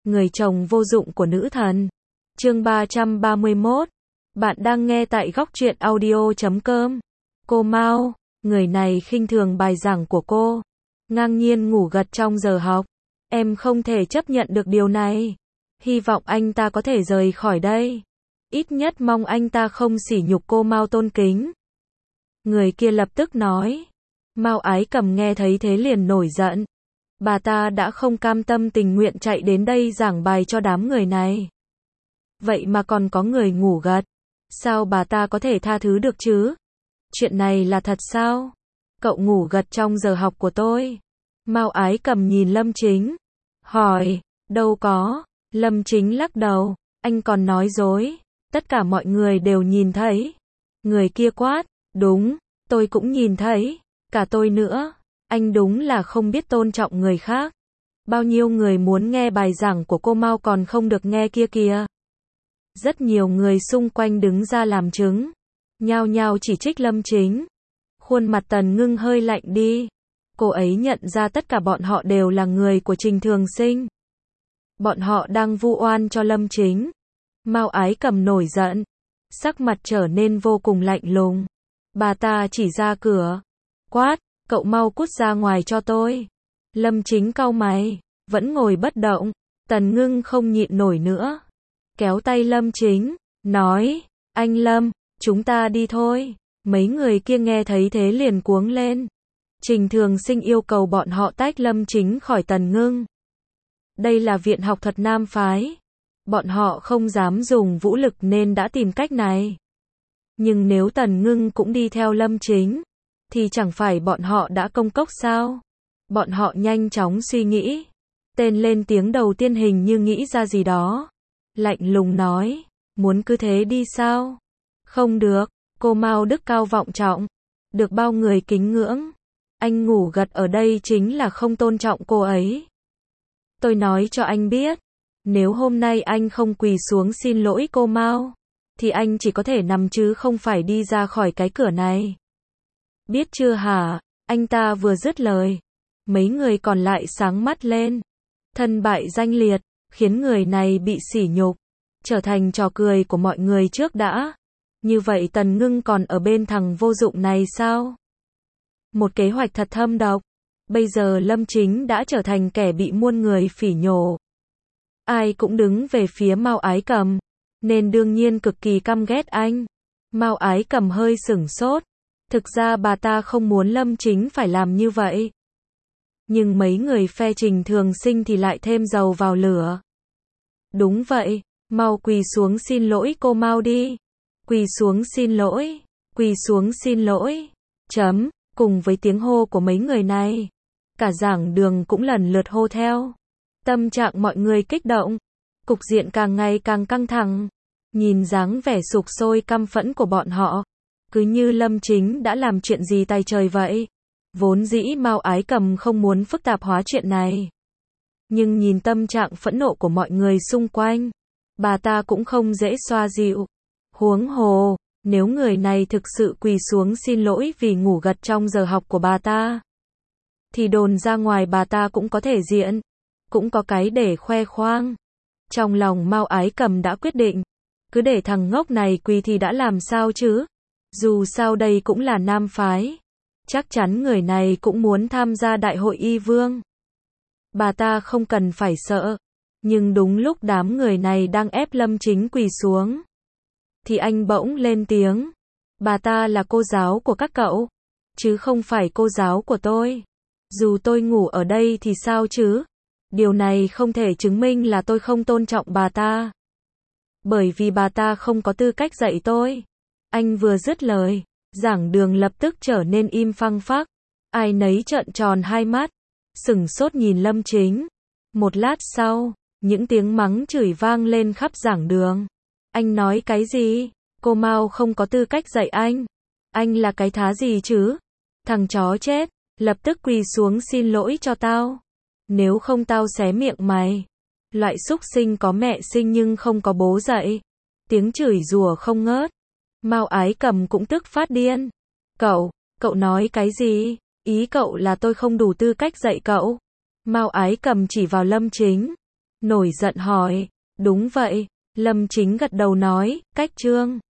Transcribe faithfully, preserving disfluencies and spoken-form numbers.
người chồng vô dụng của nữ thần. Chương ba trăm ba mươi mốt. Bạn đang nghe tại góc truyện audio chấm com. Cô Mao, người này khinh thường bài giảng của cô, ngang nhiên ngủ gật trong giờ học. Em không thể chấp nhận được điều này. Hy vọng anh ta có thể rời khỏi đây. Ít nhất mong anh ta không sỉ nhục cô Mao tôn kính. Người kia lập tức nói. Mao Ái Cầm nghe thấy thế liền nổi giận. Bà ta đã không cam tâm tình nguyện chạy đến đây giảng bài cho đám người này. Vậy mà còn có người ngủ gật. Sao bà ta có thể tha thứ được chứ? Chuyện này là thật sao? Cậu ngủ gật trong giờ học của tôi. Mao Ái Cầm nhìn Lâm Chính. Hỏi, đâu có. Lâm Chính lắc đầu. Anh còn nói dối. Tất cả mọi người đều nhìn thấy. Người kia quát. Đúng, tôi cũng nhìn thấy. Cả tôi nữa. Anh đúng là không biết tôn trọng người khác. Bao nhiêu người muốn nghe bài giảng của cô Mao còn không được nghe kia kìa. Rất nhiều người xung quanh đứng ra làm chứng. Nhao nhao chỉ trích Lâm Chính. Khuôn mặt Tần Ngưng hơi lạnh đi. Cô ấy nhận ra tất cả bọn họ đều là người của Trình Thường Sinh. Bọn họ đang vu oan cho Lâm Chính. Mao Ái Cầm nổi giận. Sắc mặt trở nên vô cùng lạnh lùng. Bà ta chỉ ra cửa. Quát, cậu mau cút ra ngoài cho tôi. Lâm Chính cau mày, vẫn ngồi bất động. Tần Ngưng không nhịn nổi nữa. Kéo tay Lâm Chính, nói, anh Lâm, chúng ta đi thôi. Mấy người kia nghe thấy thế liền cuống lên. Trình Thường Sinh yêu cầu bọn họ tách Lâm Chính khỏi Tần Ngưng. Đây là viện học thuật nam phái. Bọn họ không dám dùng vũ lực nên đã tìm cách này. Nhưng nếu Tần Ngưng cũng đi theo Lâm Chính, thì chẳng phải bọn họ đã công cốc sao? Bọn họ nhanh chóng suy nghĩ. Tên lên tiếng đầu tiên hình như nghĩ ra gì đó. Lạnh lùng nói, muốn cứ thế đi sao? Không được, cô Mao đức cao vọng trọng. Được bao người kính ngưỡng. Anh ngủ gật ở đây chính là không tôn trọng cô ấy. Tôi nói cho anh biết. Nếu hôm nay anh không quỳ xuống xin lỗi cô Mao, thì anh chỉ có thể nằm chứ không phải đi ra khỏi cái cửa này. Biết chưa hả? Anh ta vừa dứt lời. Mấy người còn lại sáng mắt lên. Thân bại danh liệt, khiến người này bị sỉ nhục, trở thành trò cười của mọi người trước đã. Như vậy Tần Ngưng còn ở bên thằng vô dụng này sao? Một kế hoạch thật thâm độc. Bây giờ Lâm Chính đã trở thành kẻ bị muôn người phỉ nhổ. Ai cũng đứng về phía Mao Ái Cầm, nên đương nhiên cực kỳ căm ghét anh. Mao Ái Cầm hơi sửng sốt. Thực ra bà ta không muốn Lâm Chính phải làm như vậy. Nhưng mấy người phe Trình Thường Sinh thì lại thêm dầu vào lửa. Đúng vậy, mau quỳ xuống xin lỗi cô Mao đi. Quỳ xuống xin lỗi, quỳ xuống xin lỗi. Chấm, cùng với tiếng hô của mấy người này, cả giảng đường cũng lần lượt hô theo. Tâm trạng mọi người kích động, cục diện càng ngày càng căng thẳng. Nhìn dáng vẻ sục sôi căm phẫn của bọn họ, cứ như Lâm Chính đã làm chuyện gì tay trời vậy. Vốn dĩ Mao Ái Cầm không muốn phức tạp hóa chuyện này. Nhưng nhìn tâm trạng phẫn nộ của mọi người xung quanh, bà ta cũng không dễ xoa dịu. Huống hồ, nếu người này thực sự quỳ xuống xin lỗi vì ngủ gật trong giờ học của bà ta, thì đồn ra ngoài bà ta cũng có thể diện, cũng có cái để khoe khoang. Trong lòng Mao Ái Cầm đã quyết định, cứ để thằng ngốc này quỳ thì đã làm sao chứ? Dù sao đây cũng là nam phái. Chắc chắn người này cũng muốn tham gia đại hội y vương. Bà ta không cần phải sợ. Nhưng đúng lúc đám người này đang ép Lâm Chính quỳ xuống, thì anh bỗng lên tiếng. Bà ta là cô giáo của các cậu, chứ không phải cô giáo của tôi. Dù tôi ngủ ở đây thì sao chứ? Điều này không thể chứng minh là tôi không tôn trọng bà ta. Bởi vì bà ta không có tư cách dạy tôi. Anh vừa dứt lời, giảng đường lập tức trở nên im phăng phắc. Ai nấy trợn tròn hai mắt, sửng sốt nhìn Lâm Chính. Một lát sau, những tiếng mắng chửi vang lên khắp giảng đường. Anh nói cái gì? Cô Mao không có tư cách dạy anh. Anh là cái thá gì chứ? Thằng chó chết, lập tức quỳ xuống xin lỗi cho tao. Nếu không tao xé miệng mày. Loại súc sinh có mẹ sinh nhưng không có bố dạy. Tiếng chửi rủa không ngớt. Mao Ái Cầm cũng tức phát điên. Cậu, cậu nói cái gì? Ý cậu là tôi không đủ tư cách dạy cậu. Mao Ái Cầm chỉ vào Lâm Chính. Nổi giận hỏi. Đúng vậy. Lâm Chính gật đầu nói, cách trương.